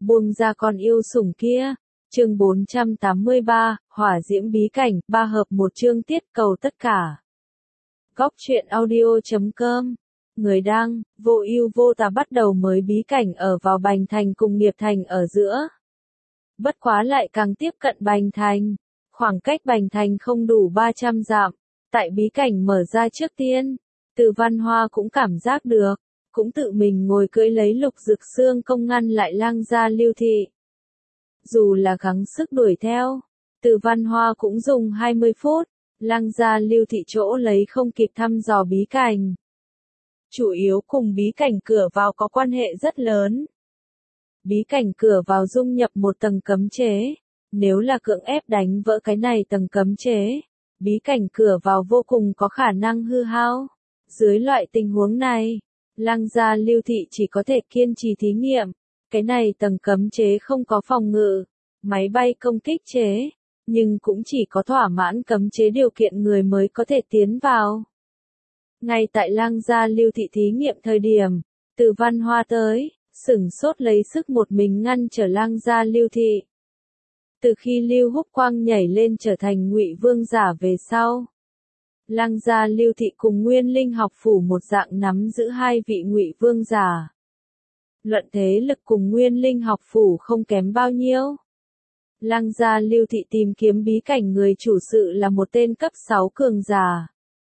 buông ra con yêu sủng kia. Chương 483, Hỏa diễm bí cảnh, 3 hợp 1 chương tiết cầu tất cả. Góc truyện audio.com. Người đăng, vô ưu vô tà bắt đầu mới bí cảnh ở vào Bành Thành cùng Nghiệp Thành ở giữa. Bất quá lại càng tiếp cận Bành Thành. Khoảng cách Bành Thành không đủ 300 dặm. Tại bí cảnh mở ra trước tiên, Từ Văn Hoa cũng cảm giác được, cũng tự mình ngồi cưỡi lấy Lục Dực Xương công ngăn lại Lăng Gia Lưu Thị. Dù là gắng sức đuổi theo, Từ Văn Hoa cũng dùng 20 phút, Lăng Gia Lưu Thị chỗ lấy không kịp thăm dò bí cảnh. Chủ yếu cùng bí cảnh cửa vào có quan hệ rất lớn. Bí cảnh cửa vào dung nhập một tầng cấm chế, nếu là cưỡng ép đánh vỡ cái này tầng cấm chế, bí cảnh cửa vào vô cùng có khả năng hư hao. Dưới loại tình huống này, Lăng Gia Lưu Thị chỉ có thể kiên trì thí nghiệm. Cái này tầng cấm chế không có phòng ngự, máy bay công kích chế, nhưng cũng chỉ có thỏa mãn cấm chế điều kiện người mới có thể tiến vào. Ngay tại Lăng Gia Lưu Thị thí nghiệm thời điểm, Từ Văn Hoa tới, sửng sốt lấy sức một mình ngăn trở Lăng Gia Lưu Thị. Từ khi Lưu Húc Quang nhảy lên trở thành Ngụy Vương giả về sau, Lăng Gia Lưu Thị cùng Nguyên Linh học phủ một dạng nắm giữ hai vị Ngụy Vương giả. Luận thế lực cùng Nguyên Linh học phủ không kém bao nhiêu. Lăng Gia Lưu Thị tìm kiếm bí cảnh người chủ sự là một tên cấp 6 cường giả.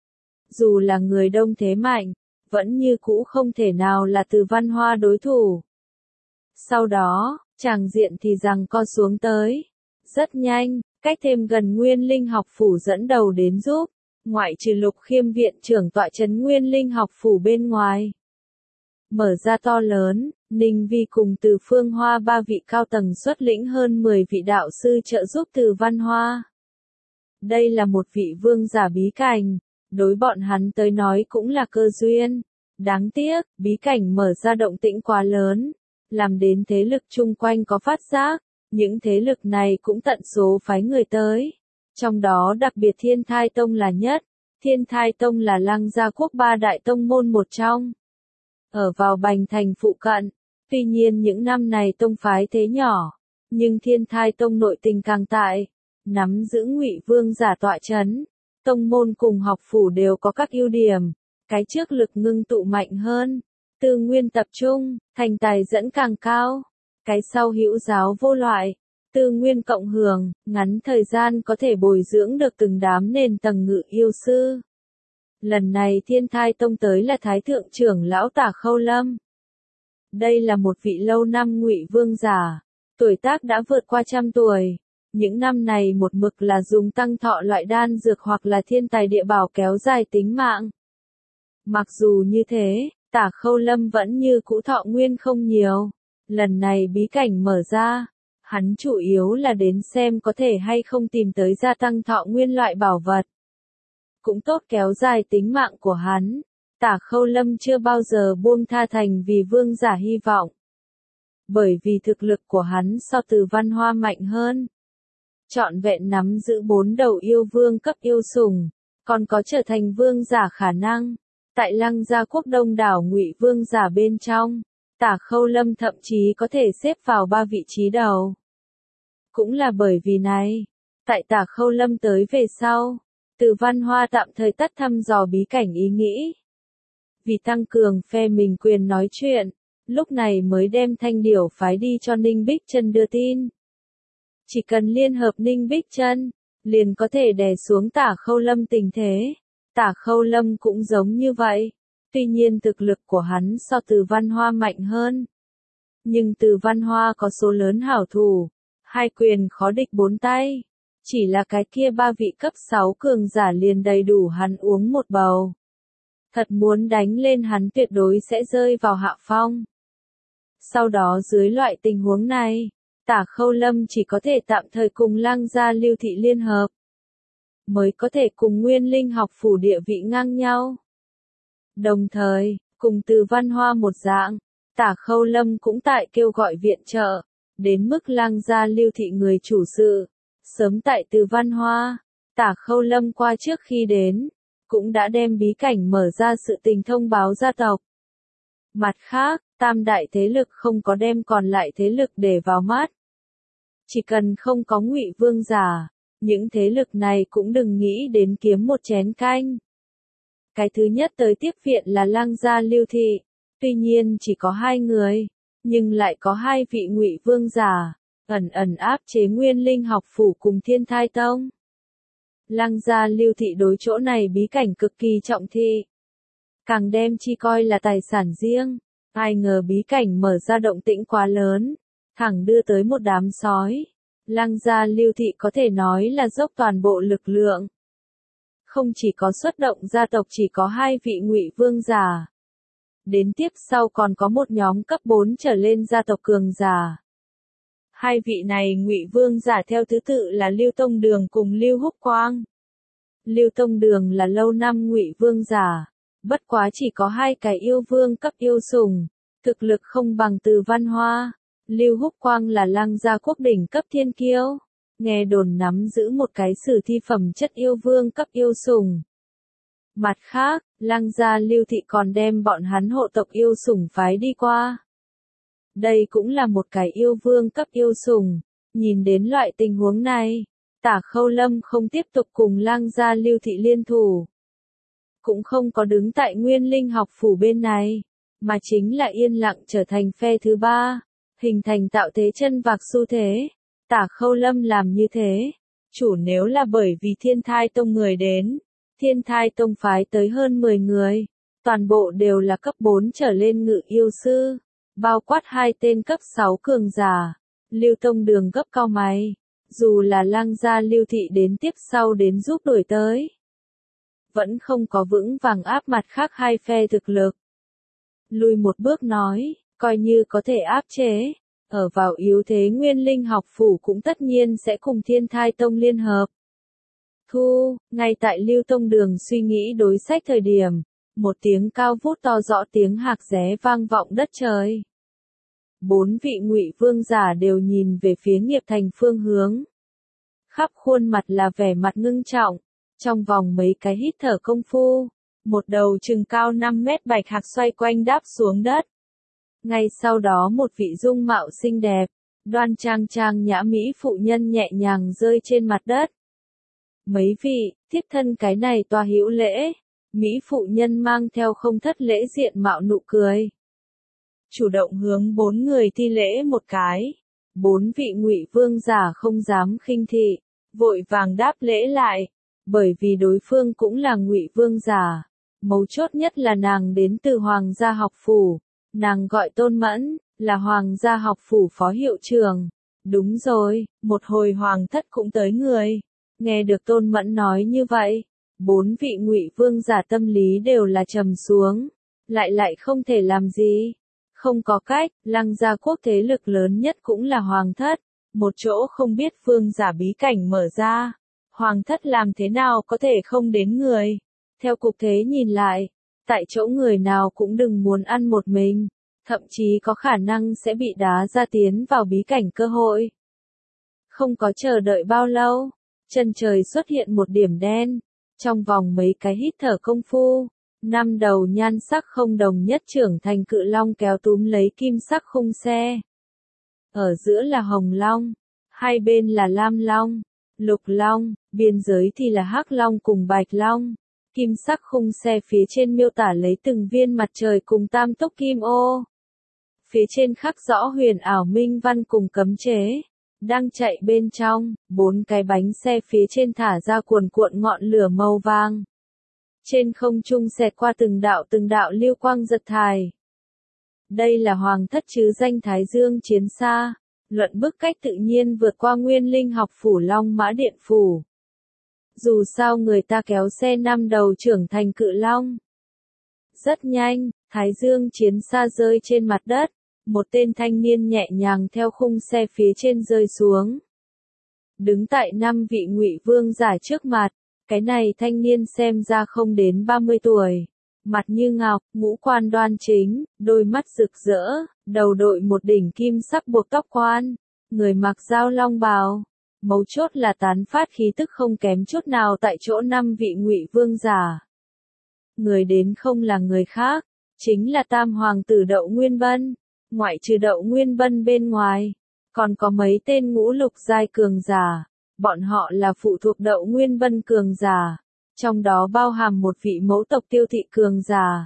Dù là người đông thế mạnh, vẫn như cũ không thể nào là Từ Văn Hoa đối thủ. Sau đó, tràng diện thì giằng co xuống tới. Rất nhanh, cách thêm gần Nguyên Linh học phủ dẫn đầu đến giúp, ngoại trừ Lục Khiêm viện trưởng tọa trấn Nguyên Linh học phủ bên ngoài. Mở ra to lớn, Ninh Vi cùng Từ Phương Hoa ba vị cao tầng xuất lĩnh hơn 10 vị đạo sư trợ giúp Từ Văn Hoa. Đây là một vị vương giả bí cảnh, đối bọn hắn tới nói cũng là cơ duyên. Đáng tiếc, bí cảnh mở ra động tĩnh quá lớn, làm đến thế lực chung quanh có phát giác, những thế lực này cũng tận số phái người tới. Trong đó đặc biệt Thiên Thai Tông là nhất, Thiên Thai Tông là Lăng Gia quốc ba đại tông môn một trong. Ở vào Bành Thành phụ cận, tuy nhiên những năm này tông phái thế nhỏ, nhưng Thiên Thai Tông nội tình càng tại, nắm giữ Ngụy Vương giả tọa trấn, tông môn cùng học phủ đều có các ưu điểm, cái trước lực ngưng tụ mạnh hơn, tư nguyên tập trung, thành tài dẫn càng cao, cái sau hữu giáo vô loại, tư nguyên cộng hưởng, ngắn thời gian có thể bồi dưỡng được từng đám nền tầng ngự yêu sư. Lần này Thiên Thai Tông tới là Thái Thượng trưởng lão Tả Khâu Lâm. Đây là một vị lâu năm Ngụy Vương giả, tuổi tác đã vượt qua 100 tuổi. Những năm này một mực là dùng tăng thọ loại đan dược hoặc là thiên tài địa bảo kéo dài tính mạng. Mặc dù như thế, Tả Khâu Lâm vẫn như cũ thọ nguyên không nhiều. Lần này bí cảnh mở ra, hắn chủ yếu là đến xem có thể hay không tìm tới gia tăng thọ nguyên loại bảo vật. Cũng tốt kéo dài tính mạng của hắn. Tả Khâu Lâm chưa bao giờ buông tha thành vì vương giả hy vọng. Bởi vì thực lực của hắn so Từ Văn Hoa mạnh hơn. Trọn vẹn nắm giữ 4 đầu yêu vương cấp yêu sủng, còn có trở thành vương giả khả năng. Tại Lăng Gia quốc đông đảo Ngụy Vương giả bên trong, Tả Khâu Lâm thậm chí có thể xếp vào 3 vị trí đầu. Cũng là bởi vì này, tại Tả Khâu Lâm tới về sau, Từ Văn Hoa tạm thời tắt thăm dò bí cảnh ý nghĩ. Vì tăng cường phe mình quyền nói chuyện, lúc này mới đem Thanh Điểu phái đi cho Ninh Bích Chân đưa tin. Chỉ cần liên hợp Ninh Bích Chân, liền có thể đè xuống Tả Khâu Lâm tình thế. Tả Khâu Lâm cũng giống như vậy. Tuy nhiên thực lực của hắn so Từ Văn Hoa mạnh hơn. Nhưng Từ Văn Hoa có số lớn hảo thủ, hai quyền khó địch bốn tay. Chỉ là cái kia 3 vị cấp 6 cường giả liền đầy đủ hắn uống một bầu. Thật muốn đánh lên hắn tuyệt đối sẽ rơi vào hạ phong. Sau đó dưới loại tình huống này, Tả Khâu Lâm chỉ có thể tạm thời cùng Lăng Gia Lưu Thị liên hợp. Mới có thể cùng Nguyên Linh học phủ địa vị ngang nhau. Đồng thời, cùng Từ Văn Hoa một dạng, Tả Khâu Lâm cũng tại kêu gọi viện trợ, đến mức Lăng Gia Lưu Thị người chủ sự. Sớm tại Từ Văn Hoa, Tả Khâu Lâm qua trước khi đến, cũng đã đem bí cảnh mở ra sự tình thông báo gia tộc. Mặt khác, Tam đại thế lực không có đem còn lại thế lực để vào mắt. Chỉ cần không có Ngụy Vương giả, những thế lực này cũng đừng nghĩ đến kiếm một chén canh. Cái thứ nhất tới tiếp viện là Lăng gia Lưu Thị, tuy nhiên chỉ có 2 người, nhưng lại có 2 vị Ngụy Vương giả, ẩn ẩn áp chế Nguyên Linh học phủ cùng Thiên Thai Tông. Lăng gia Lưu Thị đối chỗ này bí cảnh cực kỳ trọng thị, càng đem chi coi là tài sản riêng. Ai ngờ bí cảnh mở ra động tĩnh quá lớn, thẳng đưa tới một đám sói. Lăng gia Lưu Thị có thể nói là dốc toàn bộ lực lượng. Không chỉ có xuất động gia tộc chỉ có 2 vị Ngụy Vương giả. Đến tiếp sau còn có một nhóm cấp 4 trở lên gia tộc cường giả. 2 vị này Ngụy Vương giả theo thứ tự là Lưu Tông Đường cùng Lưu Húc Quang. Lưu Tông Đường là lâu năm Ngụy Vương giả, bất quá chỉ có 2 cái yêu vương cấp yêu sủng, thực lực không bằng Từ Văn Hoa. Lưu Húc Quang là Lăng gia quốc đỉnh cấp thiên kiêu, nghe đồn nắm giữ một cái sử thi phẩm chất yêu vương cấp yêu sủng. Mặt khác, Lăng gia Lưu Thị còn đem bọn hắn hộ tộc yêu sủng phái đi qua. Đây cũng là một cái yêu vương cấp yêu sủng. Nhìn đến loại tình huống này, Tả Khâu Lâm không tiếp tục cùng Lăng gia Lưu Thị liên thủ, cũng không có đứng tại Nguyên Linh học phủ bên này, mà chính là yên lặng trở thành phe thứ 3, hình thành tạo thế chân vạc xu thế. Tả Khâu Lâm làm như thế, chủ nếu là bởi vì Thiên Thai Tông người đến. Thiên Thai Tông phái tới hơn 10 người, toàn bộ đều là cấp 4 trở lên ngự yêu sư, bao quát 2 tên cấp 6 cường giả. Lưu Tông Đường gấp cau mày, dù là Lăng gia Lưu Thị đến tiếp sau đến giúp đuổi tới, vẫn không có vững vàng áp mặt khác 2 phe thực lực. Lùi một bước nói, coi như có thể áp chế, ở vào yếu thế Nguyên Linh học phủ cũng tất nhiên sẽ cùng Thiên Thai Tông liên hợp. Ngay tại Lưu Tông Đường suy nghĩ đối sách thời điểm, một tiếng cao vút to rõ tiếng hạc ré vang vọng đất trời. 4 vị Ngụy Vương giả đều nhìn về phía Nghiệp Thành phương hướng. Khắp khuôn mặt là vẻ mặt ngưng trọng, trong vòng mấy cái hít thở công phu, một đầu chừng cao 5 mét bạch hạc xoay quanh đáp xuống đất. Ngay sau đó một vị dung mạo xinh đẹp, đoan trang nhã mỹ phụ nhân nhẹ nhàng rơi trên mặt đất. Mấy vị, tiếp thân cái này tòa hữu lễ, mỹ phụ nhân mang theo không thất lễ diện mạo nụ cười. Chủ động hướng 4 người thi lễ một cái. 4 vị Ngụy Vương giả không dám khinh thị, vội vàng đáp lễ lại, bởi vì đối phương cũng là Ngụy Vương giả. Mấu chốt nhất là nàng đến từ Hoàng gia học phủ, nàng gọi Tôn Mẫn, là Hoàng gia học phủ phó hiệu trưởng. Đúng rồi, một hồi Hoàng thất cũng tới người. Nghe được Tôn Mẫn nói như vậy, 4 vị Ngụy Vương giả tâm lý đều là trầm xuống, lại không thể làm gì. Không có cách, Lăng gia quốc thế lực lớn nhất cũng là Hoàng thất, một chỗ không biết vương giả bí cảnh mở ra. Hoàng thất làm thế nào có thể không đến người. Theo cục thế nhìn lại, tại chỗ người nào cũng đừng muốn ăn một mình, thậm chí có khả năng sẽ bị đá ra tiến vào bí cảnh cơ hội. Không có chờ đợi bao lâu, chân trời xuất hiện một điểm đen, trong vòng mấy cái hít thở công phu, 5 đầu nhan sắc không đồng nhất trưởng thành cự long kéo túm lấy kim sắc khung xe. Ở giữa là hồng long, hai bên là lam long, lục long, biên giới thì là hắc long cùng bạch long. Kim sắc khung xe phía trên miêu tả lấy từng viên mặt trời cùng tam túc kim ô. Phía trên khắc rõ huyền ảo minh văn cùng cấm chế. Đang chạy bên trong, 4 cái bánh xe phía trên thả ra cuồn cuộn ngọn lửa màu vàng. Trên không trung xẹt qua từng đạo lưu quang giật thải. Đây là Hoàng thất chứ danh Thái Dương chiến xa, luận bức cách tự nhiên vượt qua Nguyên Linh học phủ Long Mã Điện phủ. Dù sao người ta kéo xe 5 đầu trưởng thành cự long. Rất nhanh, Thái Dương chiến xa rơi trên mặt đất, một tên thanh niên nhẹ nhàng theo khung xe phía trên rơi xuống. Đứng tại 5 vị Ngụy Vương giả trước mặt, cái này thanh niên xem ra không đến 30 tuổi. Mặt như ngọc, ngũ quan đoan chính, đôi mắt rực rỡ, đầu đội một đỉnh kim sắc buộc tóc quan, người mặc dao long bào. Mấu chốt là tán phát khí tức không kém chút nào tại chỗ 5 vị Ngụy Vương giả. Người đến không là người khác, chính là tam hoàng tử Đậu Nguyên Bân. Ngoại trừ Đậu Nguyên Bân bên ngoài, còn có mấy tên ngũ lục giai cường giả. Bọn họ là phụ thuộc Đậu Nguyên Bân cường giả, trong đó bao hàm một vị mẫu tộc Tiêu thị cường giả.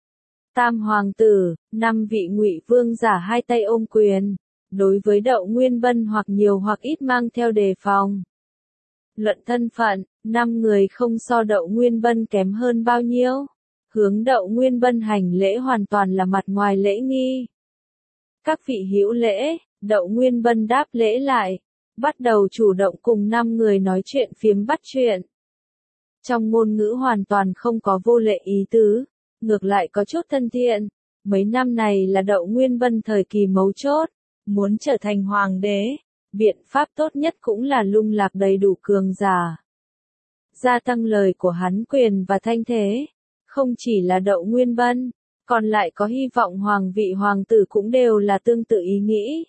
Tam hoàng tử, 5 vị Ngụy vương giả hai tay ôm quyền, đối với Đậu Nguyên Bân hoặc nhiều hoặc ít mang theo đề phòng. Luận thân phận, 5 người không so Đậu Nguyên Bân kém hơn bao nhiêu. Hướng Đậu Nguyên Bân hành lễ hoàn toàn là mặt ngoài lễ nghi. Các vị hữu lễ, Đậu Nguyên Bân đáp lễ lại, bắt đầu chủ động cùng 5 người nói chuyện phiếm bắt chuyện. Trong ngôn ngữ hoàn toàn không có vô lệ ý tứ, ngược lại có chút thân thiện. Mấy năm này là Đậu Nguyên Bân thời kỳ mấu chốt, muốn trở thành hoàng đế, biện pháp tốt nhất cũng là lung lạc đầy đủ cường giả. Gia tăng lời của hắn quyền và thanh thế, không chỉ là Đậu Nguyên Bân, còn lại có hy vọng hoàng vị hoàng tử cũng đều là tương tự ý nghĩ.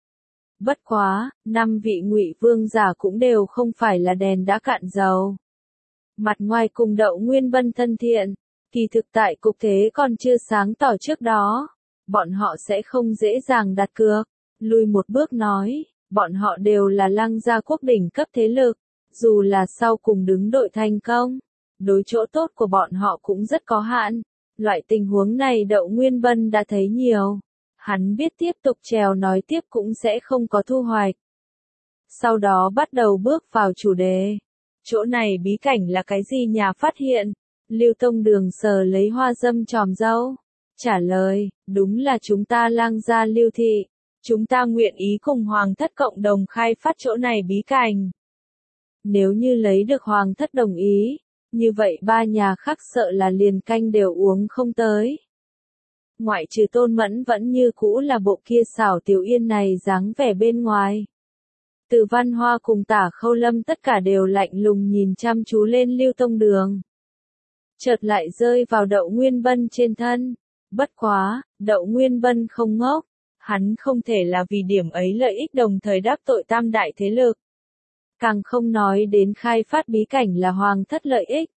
Bất quá, 5 vị Ngụy vương giả cũng đều không phải là đèn đã cạn dầu. Mặt ngoài cùng Đậu Nguyên Bân thân thiện, kỳ thực tại cục thế còn chưa sáng tỏ trước đó, bọn họ sẽ không dễ dàng đặt cược. Lùi một bước nói, bọn họ đều là Lăng gia quốc đỉnh cấp thế lực, dù là sau cùng đứng đội thành công, đối chỗ tốt của bọn họ cũng rất có hạn. Loại tình huống này Đậu Nguyên Bân đã thấy nhiều. Hắn biết tiếp tục trèo nói tiếp cũng sẽ không có thu hoạch. Sau đó bắt đầu bước vào chủ đề. Chỗ này bí cảnh là cái gì nhà phát hiện? Lưu Tông Đường sờ lấy hoa dâm tròm râu. Trả lời, đúng là chúng ta Lăng gia Lưu thị. Chúng ta nguyện ý cùng Hoàng thất cộng đồng khai phát chỗ này bí cảnh. Nếu như lấy được Hoàng thất đồng ý, như vậy 3 nhà khác sợ là liền canh đều uống không tới. Ngoại trừ Tôn Mẫn vẫn như cũ là bộ kia xảo Tiểu Yên này dáng vẻ bên ngoài. Từ Văn Hoa cùng Tả Khâu Lâm tất cả đều lạnh lùng nhìn chăm chú lên Lưu Tông Đường. Chợt lại rơi vào Đậu Nguyên Bân trên thân. Bất quá, Đậu Nguyên Bân không ngốc. Hắn không thể là vì điểm ấy lợi ích đồng thời đáp tội tam đại thế lực. Càng không nói đến khai phát bí cảnh là Hoàng thất lợi ích.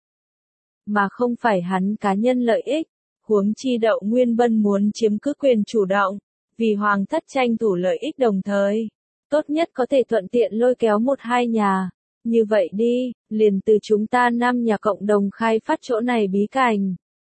Mà không phải hắn cá nhân lợi ích. Huống chi Đậu Nguyên Bân muốn chiếm cứ quyền chủ động, vì Hoàng thất tranh thủ lợi ích đồng thời. Tốt nhất có thể thuận tiện lôi kéo 1-2 nhà. Như vậy đi, liền từ chúng ta 5 nhà cộng đồng khai phát chỗ này bí cảnh.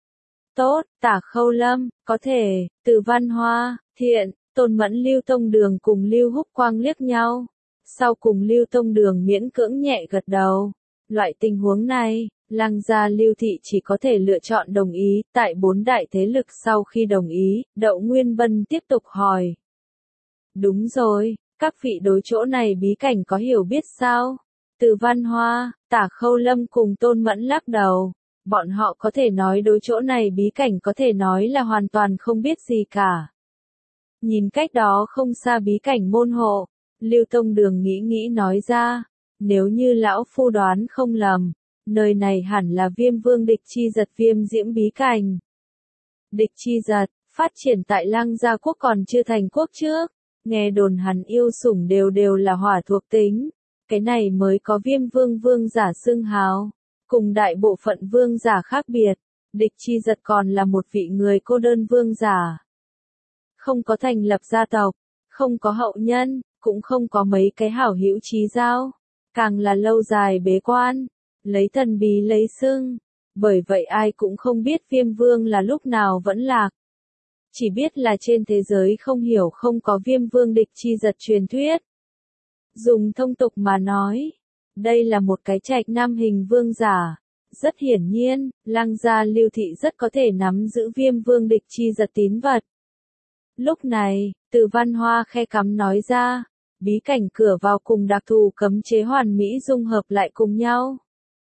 Tốt, Tả Khâu Lâm, có thể, Từ Văn Hoa, thiện, Tôn Mẫn Lưu Tông Đường cùng Lưu Húc Quang liếc nhau. Sau cùng Lưu Tông Đường miễn cưỡng nhẹ gật đầu. Loại tình huống này, Lăng gia Lưu thị chỉ có thể lựa chọn đồng ý. Tại 4 đại thế lực sau khi đồng ý, Đậu Nguyên Bân tiếp tục hỏi. Đúng rồi, các vị đối chỗ này bí cảnh có hiểu biết sao? Từ Văn Hoa, Tả Khâu Lâm cùng Tôn Mẫn lắc đầu. Bọn họ có thể nói đối chỗ này bí cảnh có thể nói là hoàn toàn không biết gì cả. Nhìn cách đó không xa bí cảnh môn hộ, Lưu Tông Đường nghĩ nói ra, nếu như lão phu đoán không lầm, nơi này hẳn là Viêm Vương Địch Chi Giật Viêm Diễm bí cảnh. Địch Chi Giật, phát triển tại Lăng gia quốc còn chưa thành quốc trước, nghe đồn hắn yêu sủng đều là hỏa thuộc tính, cái này mới có Viêm Vương vương giả xưng hào, cùng đại bộ phận vương giả khác biệt, Địch Chi Giật còn là một vị người cô đơn vương giả. Không có thành lập gia tộc, không có hậu nhân, cũng không có mấy cái hảo hữu chí giao, càng là lâu dài bế quan, lấy thần bí lấy xưng, bởi vậy ai cũng không biết Viêm Vương là lúc nào vẫn lạc. Chỉ biết là trên thế giới không hiểu không có Viêm Vương Địch Chi Giật truyền thuyết. Dùng thông tục mà nói, đây là một cái trạch nam hình vương giả. Rất hiển nhiên, Lăng gia Lưu thị rất có thể nắm giữ Viêm Vương Địch Chi Giật tín vật. Lúc này, Từ Văn Hoa khe cắm nói ra, bí cảnh cửa vào cùng đặc thù cấm chế hoàn mỹ dung hợp lại cùng nhau.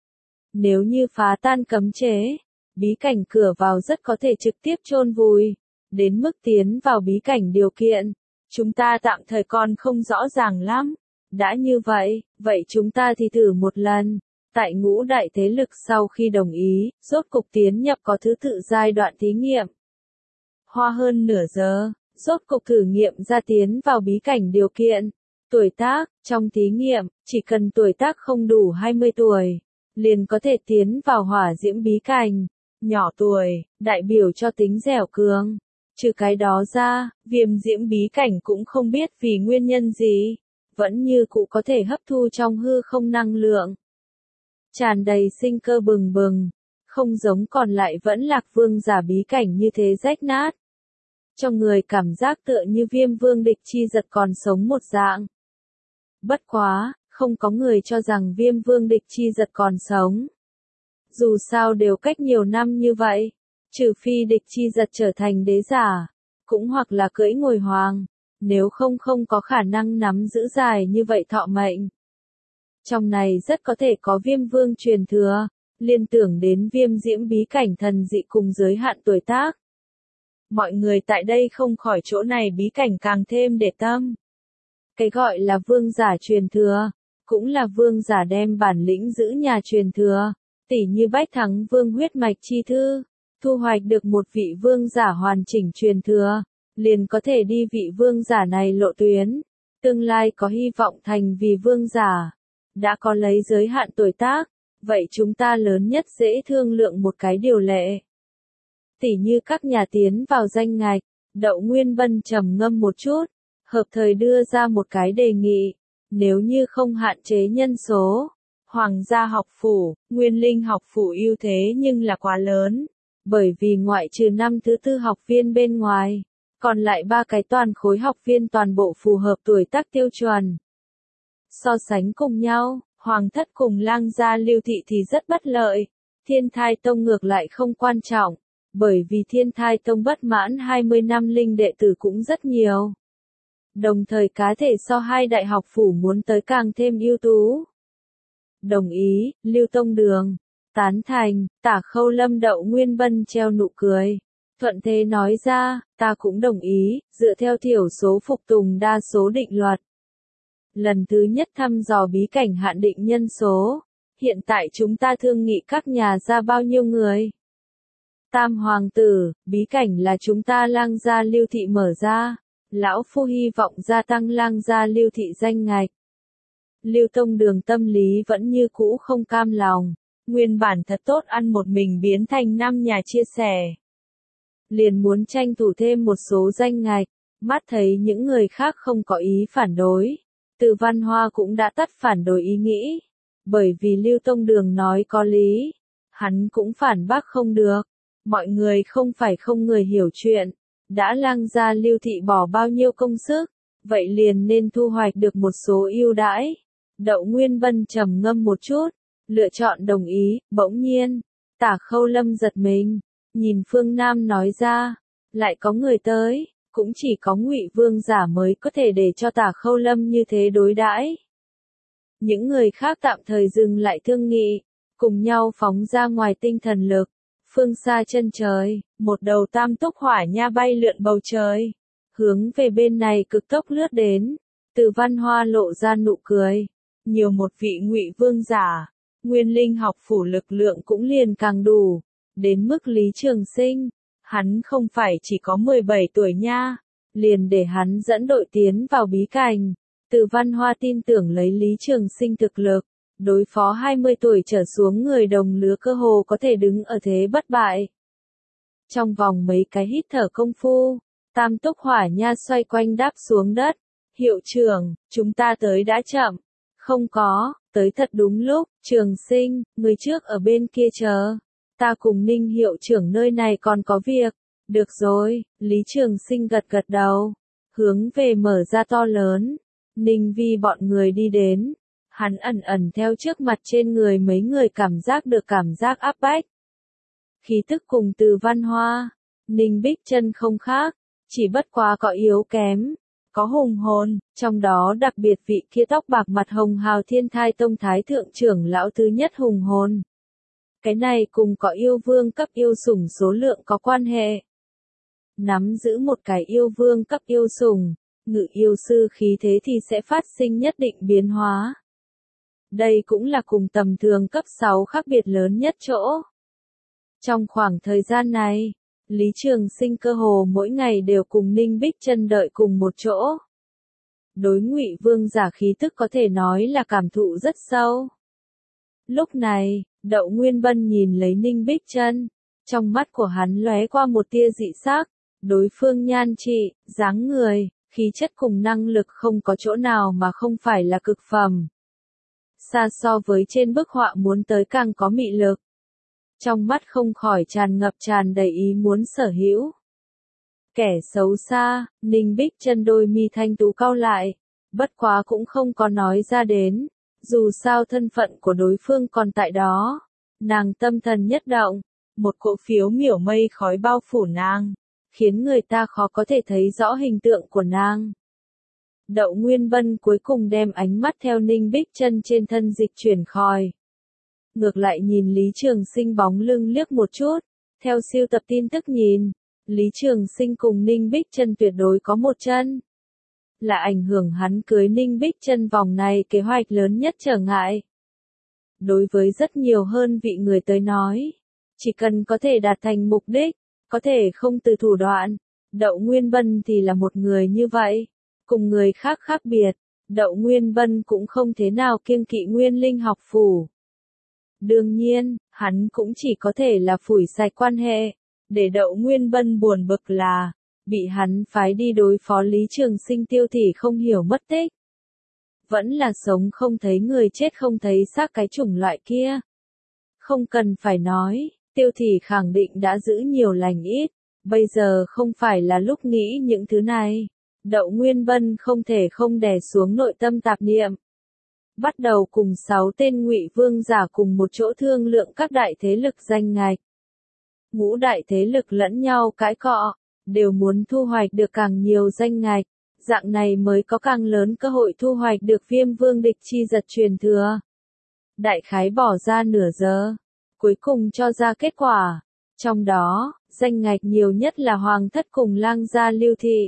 Nếu như phá tan cấm chế, bí cảnh cửa vào rất có thể trực tiếp chôn vùi. Đến mức tiến vào bí cảnh điều kiện, chúng ta tạm thời còn không rõ ràng lắm. Đã như vậy, vậy chúng ta thì thử một lần. Tại ngũ đại thế lực sau khi đồng ý, rốt cục tiến nhập có thứ tự giai đoạn thí nghiệm. Hoa hơn nửa giờ, rốt cục thử nghiệm ra tiến vào bí cảnh điều kiện. Tuổi tác, trong thí nghiệm, chỉ cần tuổi tác không đủ 20 tuổi, liền có thể tiến vào hỏa diễm bí cảnh. nhỏ tuổi, đại biểu cho tính dẻo cường. Trừ cái đó ra, Viêm Diễm bí cảnh cũng không biết vì nguyên nhân gì, vẫn như cũ có thể hấp thu trong hư không năng lượng. Tràn đầy sinh cơ bừng bừng, không giống còn lại vẫn Lạc Vương giả bí cảnh như thế rách nát. Cho người cảm giác tựa như Viêm Vương địch chi giật còn sống một dạng. Bất quá, không có người cho rằng Viêm Vương địch chi giật còn sống. Dù sao đều cách nhiều năm như vậy, trừ phi địch chi giật trở thành đế giả, cũng hoặc là cưỡi ngồi hoàng, nếu không không có khả năng nắm giữ dài như vậy thọ mệnh. Trong này rất có thể có Viêm Vương truyền thừa, liên tưởng đến Viêm Diễm bí cảnh thần dị cùng giới hạn tuổi tác. Mọi người tại đây không khỏi chỗ này bí cảnh càng thêm để tâm. Cái gọi là vương giả truyền thừa, cũng là vương giả đem bản lĩnh giữ nhà truyền thừa, tỉ như Bách Thắng Vương huyết mạch chi thư, thu hoạch được một vị vương giả hoàn chỉnh truyền thừa, liền có thể đi vị vương giả này lộ tuyến, tương lai có hy vọng thành vì vương giả. Đã có lấy giới hạn tuổi tác, vậy chúng ta lớn nhất dễ thương lượng một cái điều lệ. Tỉ như các nhà tiến vào danh ngạch, Đậu Nguyên Bân trầm ngâm một chút, hợp thời đưa ra một cái đề nghị, nếu như không hạn chế nhân số, Hoàng gia học phủ, Nguyên Linh học phủ ưu thế nhưng là quá lớn, bởi vì ngoại trừ năm thứ tư học viên bên ngoài, còn lại 3 cái toàn khối học viên toàn bộ phù hợp tuổi tác tiêu chuẩn. So sánh cùng nhau, Hoàng thất cùng Lang gia Lưu thị thì rất bất lợi, Thiên Thai Tông ngược lại không quan trọng, bởi vì Thiên Thai Tông bất mãn 20 năm linh đệ tử cũng rất nhiều. Đồng thời cá thể so hai đại học phủ muốn tới càng thêm ưu tú. Đồng ý, Lưu Tông Đường. Tán thành, Tả Khâu Lâm Đậu Nguyên Bân treo nụ cười. Thuận thế nói ra, ta cũng đồng ý, dựa theo thiểu số phục tùng đa số định luật. Lần thứ nhất thăm dò bí cảnh hạn định nhân số. Hiện tại chúng ta thương nghị các nhà ra bao nhiêu người. Tam hoàng tử, bí cảnh là chúng ta Lang gia Lưu thị mở ra. Lão phu hy vọng gia tăng Lang gia Lưu thị danh ngạch. Lưu Tông Đường tâm lý vẫn như cũ không cam lòng. Nguyên bản thật tốt ăn một mình biến thành 5 nhà chia sẻ. Liền muốn tranh thủ thêm một số danh ngạch, mắt thấy những người khác không có ý phản đối. Từ Văn Hoa cũng đã tắt phản đối ý nghĩ. Bởi vì Lưu Tông Đường nói có lý. Hắn cũng phản bác không được. Mọi người không phải không người hiểu chuyện. Đã Lang gia Lưu thị bỏ bao nhiêu công sức, vậy liền nên thu hoạch được một số ưu đãi. Đậu Nguyên Bân trầm ngâm một chút, lựa chọn đồng ý, bỗng nhiên, Tả Khâu Lâm giật mình, nhìn Phương Nam nói ra, lại có người tới, cũng chỉ có Ngụy Vương giả mới có thể để cho Tả Khâu Lâm như thế đối đãi. Những người khác tạm thời dừng lại thương nghị, cùng nhau phóng ra ngoài tinh thần lực. Phương xa chân trời, một đầu tam túc hỏa nha bay lượn bầu trời, hướng về bên này cực tốc lướt đến. Từ Văn Hoa lộ ra nụ cười, nhiều một vị Ngụy Vương giả, Nguyên Linh học phủ lực lượng cũng liền càng đủ, đến mức Lý Trường Sinh, hắn không phải chỉ có 17 tuổi nha, liền để hắn dẫn đội tiến vào bí cảnh. Từ Văn Hoa tin tưởng lấy Lý Trường Sinh thực lực, đối phó 20 tuổi trở xuống người đồng lứa cơ hồ có thể đứng ở thế bất bại. Trong vòng mấy cái hít thở công phu, tam túc hỏa nha xoay quanh đáp xuống đất. Hiệu trưởng, chúng ta tới đã chậm. Không có, tới thật đúng lúc, Trường Sinh, người trước ở bên kia chờ. Ta cùng Ninh hiệu trưởng nơi này còn có việc. Được rồi, Lý Trường Sinh gật gật đầu. Hướng về mở ra to lớn. Ninh Vi bọn người đi đến. Hắn ẩn ẩn theo trước mặt trên người mấy người cảm giác được cảm giác áp bách. Khí tức cùng Từ Văn Hoa, Ninh Bích Chân không khác, chỉ bất quá có yếu kém, có hùng hồn, trong đó đặc biệt vị kia tóc bạc mặt hồng hào Thiên Thai Tông Thái Thượng trưởng lão thứ nhất hùng hồn. Cái này cùng có yêu vương cấp yêu sủng số lượng có quan hệ. Nắm giữ một cái yêu vương cấp yêu sủng, ngự yêu sư khí thế thì sẽ phát sinh nhất định biến hóa. Đây cũng là cùng tầm thường cấp 6 khác biệt lớn nhất chỗ. Trong khoảng thời gian này, Lý Trường Sinh cơ hồ mỗi ngày đều cùng Ninh Bích Chân đợi cùng một chỗ. Đối Ngụy Vương giả khí tức có thể nói là cảm thụ rất sâu. Lúc này, Đậu Nguyên Bân nhìn lấy Ninh Bích Chân, Trong mắt của hắn lóe qua một tia dị sắc, đối phương nhan trị, dáng người, khí chất cùng năng lực không có chỗ nào mà không phải là cực phẩm. Xa so với trên bức họa muốn tới càng có mị lực. Trong mắt không khỏi tràn ngập tràn đầy ý muốn sở hữu. Kẻ xấu xa, Ninh Bích Chân đôi mi thanh tú cau lại, bất quá cũng không có nói ra đến, dù sao thân phận của đối phương còn tại đó. Nàng tâm thần nhất động, một cỗ phiếu miểu mây khói bao phủ nàng, khiến người ta khó có thể thấy rõ hình tượng của nàng. Đậu Nguyên Bân cuối cùng đem ánh mắt theo Ninh Bích Chân trên thân dịch chuyển khỏi. Ngược lại nhìn Lý Trường Sinh bóng lưng liếc một chút, theo siêu tập tin tức nhìn, Lý Trường Sinh cùng Ninh Bích Chân tuyệt đối có một chân. Là ảnh hưởng hắn cưới Ninh Bích Chân vòng này kế hoạch lớn nhất trở ngại. Đối với rất nhiều hơn vị người tới nói, chỉ cần có thể đạt thành mục đích, có thể không từ thủ đoạn. Đậu Nguyên Bân thì là một người như vậy, cùng người khác khác biệt, Đậu Nguyên Bân cũng không thế nào kiêng kỵ Nguyên Linh học phủ. Đương nhiên, hắn cũng chỉ có thể là phủi sạch quan hệ, để Đậu Nguyên Bân buồn bực là, bị hắn phái đi đối phó Lý Trường Sinh Tiêu Thị không hiểu mất tích. Vẫn là sống không thấy người chết không thấy xác cái chủng loại kia. Không cần phải nói, Tiêu Thị khẳng định đã giữ nhiều lành ít, bây giờ không phải là lúc nghĩ những thứ này. Đậu Nguyên Bân không thể không đè xuống nội tâm tạp niệm. Bắt đầu cùng 6 tên Ngụy Vương giả cùng một chỗ thương lượng các đại thế lực danh ngạch. Ngũ đại thế lực lẫn nhau cãi cọ, đều muốn thu hoạch được càng nhiều danh ngạch, dạng này mới có càng lớn cơ hội thu hoạch được Viêm Vương địch chi giật truyền thừa. Đại khái bỏ ra nửa giờ, cuối cùng cho ra kết quả. Trong đó, danh ngạch nhiều nhất là Hoàng thất cùng Lang gia Lưu thị.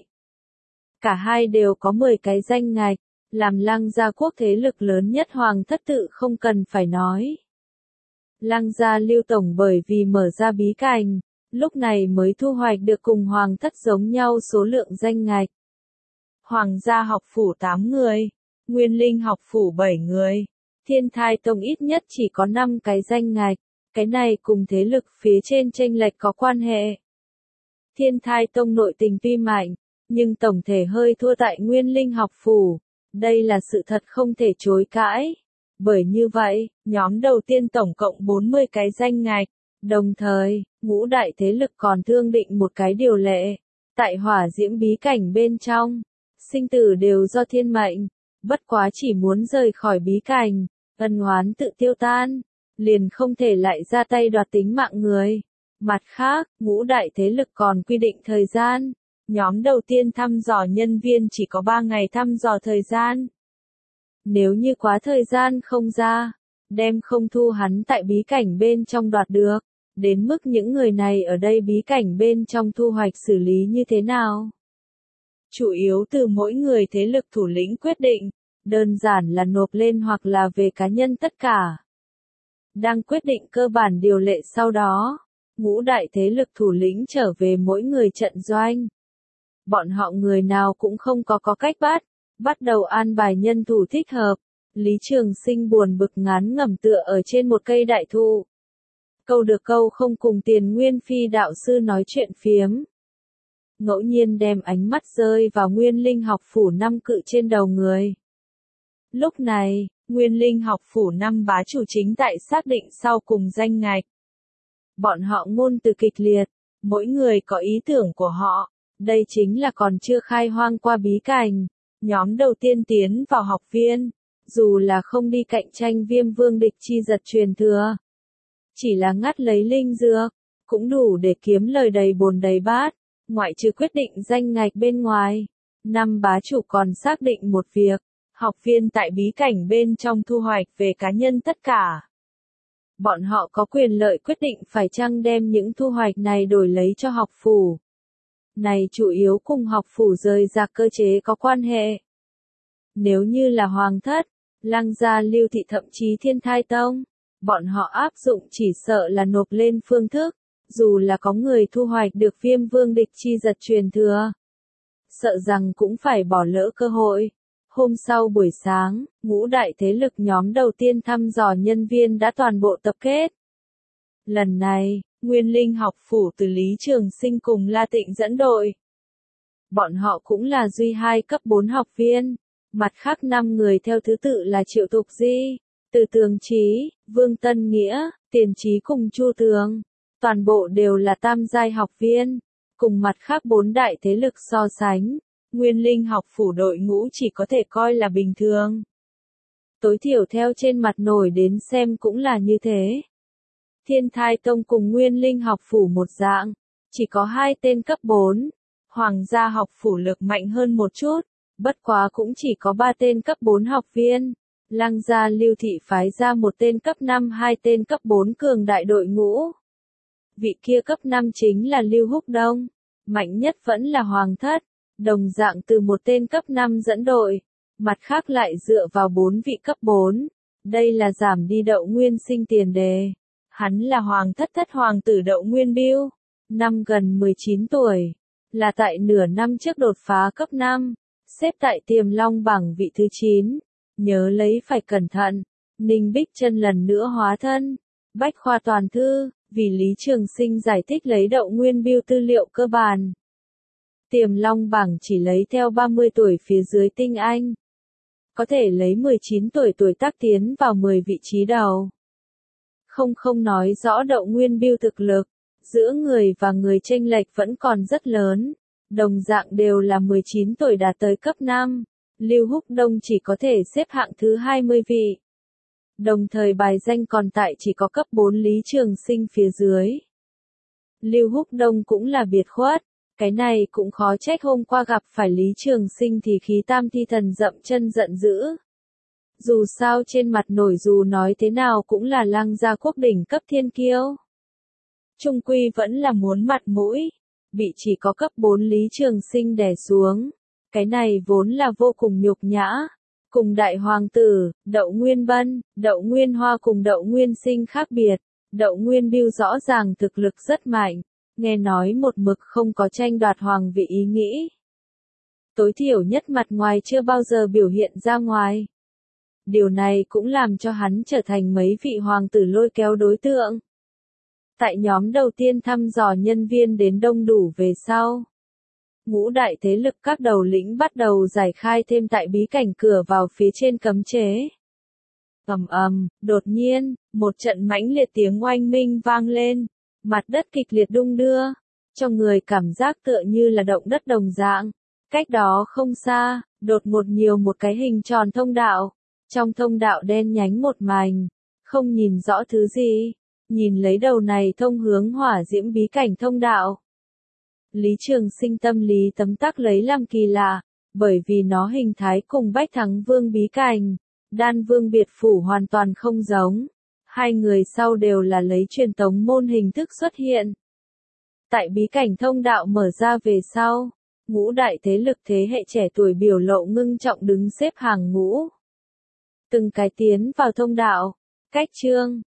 Cả hai đều có 10 cái danh ngạch, làm Lang gia quốc thế lực lớn nhất Hoàng thất tự không cần phải nói. Lang gia Lưu tổng bởi vì mở ra bí cảnh, lúc này mới thu hoạch được cùng Hoàng thất giống nhau số lượng danh ngạch. Hoàng gia học phủ 8 người, Nguyên Linh học phủ 7 người, Thiên Thai tông ít nhất chỉ có 5 cái danh ngạch, cái này cùng thế lực phía trên chênh lệch có quan hệ. Thiên Thai tông nội tình tuy mạnh, nhưng tổng thể hơi thua tại Nguyên Linh học phủ, đây là sự thật không thể chối cãi. Bởi như vậy, nhóm đầu tiên tổng cộng 40 cái danh ngạch, đồng thời, ngũ đại thế lực còn thương định một cái điều lệ. Tại hỏa diễm bí cảnh bên trong, sinh tử đều do thiên mệnh, bất quá chỉ muốn rời khỏi bí cảnh, ân oán tự tiêu tan, liền không thể lại ra tay đoạt tính mạng người. Mặt khác, ngũ đại thế lực còn quy định thời gian. Nhóm đầu tiên thăm dò nhân viên chỉ có 3 ngày thăm dò thời gian. Nếu như quá thời gian không ra, đem không thu hắn tại bí cảnh bên trong đoạt được, đến mức những người này ở đây bí cảnh bên trong thu hoạch xử lý như thế nào? Chủ yếu từ mỗi người thế lực thủ lĩnh quyết định, đơn giản là nộp lên hoặc là về cá nhân tất cả. Đang quyết định cơ bản điều lệ sau đó, ngũ đại thế lực thủ lĩnh trở về mỗi người trận doanh. Bọn họ người nào cũng không có cách bắt đầu an bài nhân thủ thích hợp. Lý Trường Sinh buồn bực ngán ngẩm tựa ở trên một cây đại thụ. Câu được câu không cùng Tiền Nguyên Phi đạo sư nói chuyện phiếm. Ngẫu nhiên đem ánh mắt rơi vào Nguyên Linh học phủ 5 cự trên đầu người. Lúc này, Nguyên Linh học phủ 5 bá chủ chính tại xác định sau cùng danh ngạch. Bọn họ ngôn từ kịch liệt, mỗi người có ý tưởng của họ. Đây chính là còn chưa khai hoang qua bí cảnh. Nhóm đầu tiên tiến vào học viên, dù là không đi cạnh tranh Viêm Vương địch chi giật truyền thừa. Chỉ là ngắt lấy linh dược, cũng đủ để kiếm lời đầy bồn đầy bát, ngoại trừ quyết định danh ngạch bên ngoài. 5 bá chủ còn xác định một việc, học viên tại bí cảnh bên trong thu hoạch về cá nhân tất cả. Bọn họ có quyền lợi quyết định phải chăng đem những thu hoạch này đổi lấy cho học phủ. Này chủ yếu cùng học phủ rời rạc cơ chế có quan hệ. Nếu như là Hoàng thất, Lang gia Lưu thị thậm chí Thiên Thai tông, bọn họ áp dụng chỉ sợ là nộp lên phương thức, dù là có người thu hoạch được Viêm Vương địch chi giật truyền thừa. Sợ rằng cũng phải bỏ lỡ cơ hội. Hôm sau buổi sáng, ngũ đại thế lực nhóm đầu tiên thăm dò nhân viên đã toàn bộ tập kết. Lần này, Nguyên Linh học phủ từ Lý Trường Sinh cùng La Tịnh dẫn đội. Bọn họ cũng là duy 2 cấp 4 học viên. Mặt khác 5 người theo thứ tự là Triệu Tục Di, Từ Tường Chí, Vương Tân Nghĩa, Tiền Chí cùng Chu Tường. Toàn bộ đều là tam giai học viên. Cùng mặt khác 4 đại thế lực so sánh, Nguyên Linh học phủ đội ngũ chỉ có thể coi là bình thường. Tối thiểu theo trên mặt nổi đến xem cũng là như thế. Thiên Thai Tông cùng Nguyên Linh học phủ một dạng, chỉ có 2 tên cấp 4. Hoàng gia học phủ lực mạnh hơn một chút, bất quá cũng chỉ có 3 tên cấp 4 học viên. Lăng gia Lưu Thị phái ra 1 tên cấp 5 2 tên cấp 4 cường đại đội ngũ. Vị kia cấp 5 chính là Lưu Húc Đông, mạnh nhất vẫn là Hoàng Thất, đồng dạng từ 1 tên cấp 5 dẫn đội, mặt khác lại dựa vào 4 vị cấp 4. Đây là giảm đi Đậu Nguyên Sinh tiền đề. Hắn là Hoàng Thất thất hoàng tử Đậu Nguyên Bưu, năm gần 19 tuổi, là tại nửa năm trước đột phá cấp 5, xếp tại Tiềm Long bảng vị thứ 9. Nhớ lấy phải cẩn thận. Ninh Bích Chân lần nữa hóa thân Bách khoa toàn thư, vì Lý Trường Sinh giải thích lấy Đậu Nguyên Bưu tư liệu cơ bản. Tiềm Long bảng chỉ lấy theo 30 tuổi phía dưới tinh anh. Có thể lấy 19 tuổi tuổi tác tiến vào 10 vị trí đầu. Không nói rõ Đậu Nguyên Bưu thực lực, giữa người và người chênh lệch vẫn còn rất lớn. Đồng dạng đều là 19 tuổi đạt tới cấp 5. Lưu Húc Đông chỉ có thể xếp hạng thứ 20 vị. Đồng thời bài danh còn tại chỉ có cấp 4 Lý Trường Sinh phía dưới. Lưu Húc Đông cũng là biệt khuất, cái này cũng khó trách hôm qua gặp phải Lý Trường Sinh thì khí tam thi thần dậm chân giận dữ. Dù sao trên mặt nổi dù nói thế nào cũng là Lăng gia quốc đỉnh cấp thiên kiêu. Trung quy vẫn là muốn mặt mũi, bị chỉ có cấp 4 Lý Trường Sinh đè xuống. Cái này vốn là vô cùng nhục nhã. Cùng đại hoàng tử, Đậu Nguyên Bân, Đậu Nguyên Hoa cùng Đậu Nguyên Sinh khác biệt. Đậu Nguyên Bưu rõ ràng thực lực rất mạnh, nghe nói một mực không có tranh đoạt hoàng vị ý nghĩ. Tối thiểu nhất mặt ngoài chưa bao giờ biểu hiện ra ngoài. Điều này cũng làm cho hắn trở thành mấy vị hoàng tử lôi kéo đối tượng. Tại nhóm đầu tiên thăm dò nhân viên đến đông đủ về sau, ngũ đại thế lực các đầu lĩnh bắt đầu giải khai thêm tại bí cảnh cửa vào phía trên cấm chế. Đột nhiên, một trận mãnh liệt tiếng oanh minh vang lên, mặt đất kịch liệt đung đưa, cho người cảm giác tựa như là động đất đồng dạng. Cách đó không xa, đột ngột nhiều một cái hình tròn thông đạo, trong thông đạo đen nhánh một mảnh, không nhìn rõ thứ gì, nhìn lấy đầu này thông hướng hỏa diễm bí cảnh thông đạo. Lý Trường Sinh tâm lý tấm tắc lấy làm kỳ lạ, bởi vì nó hình thái cùng Bách Thắng Vương bí cảnh, Đan Vương biệt phủ hoàn toàn không giống. Hai người sau đều là lấy truyền tống môn hình thức xuất hiện. Tại bí cảnh thông đạo mở ra về sau, ngũ đại thế lực thế hệ trẻ tuổi biểu lộ ngưng trọng đứng xếp hàng ngũ. Từng cái tiến vào thông đạo, cách chương.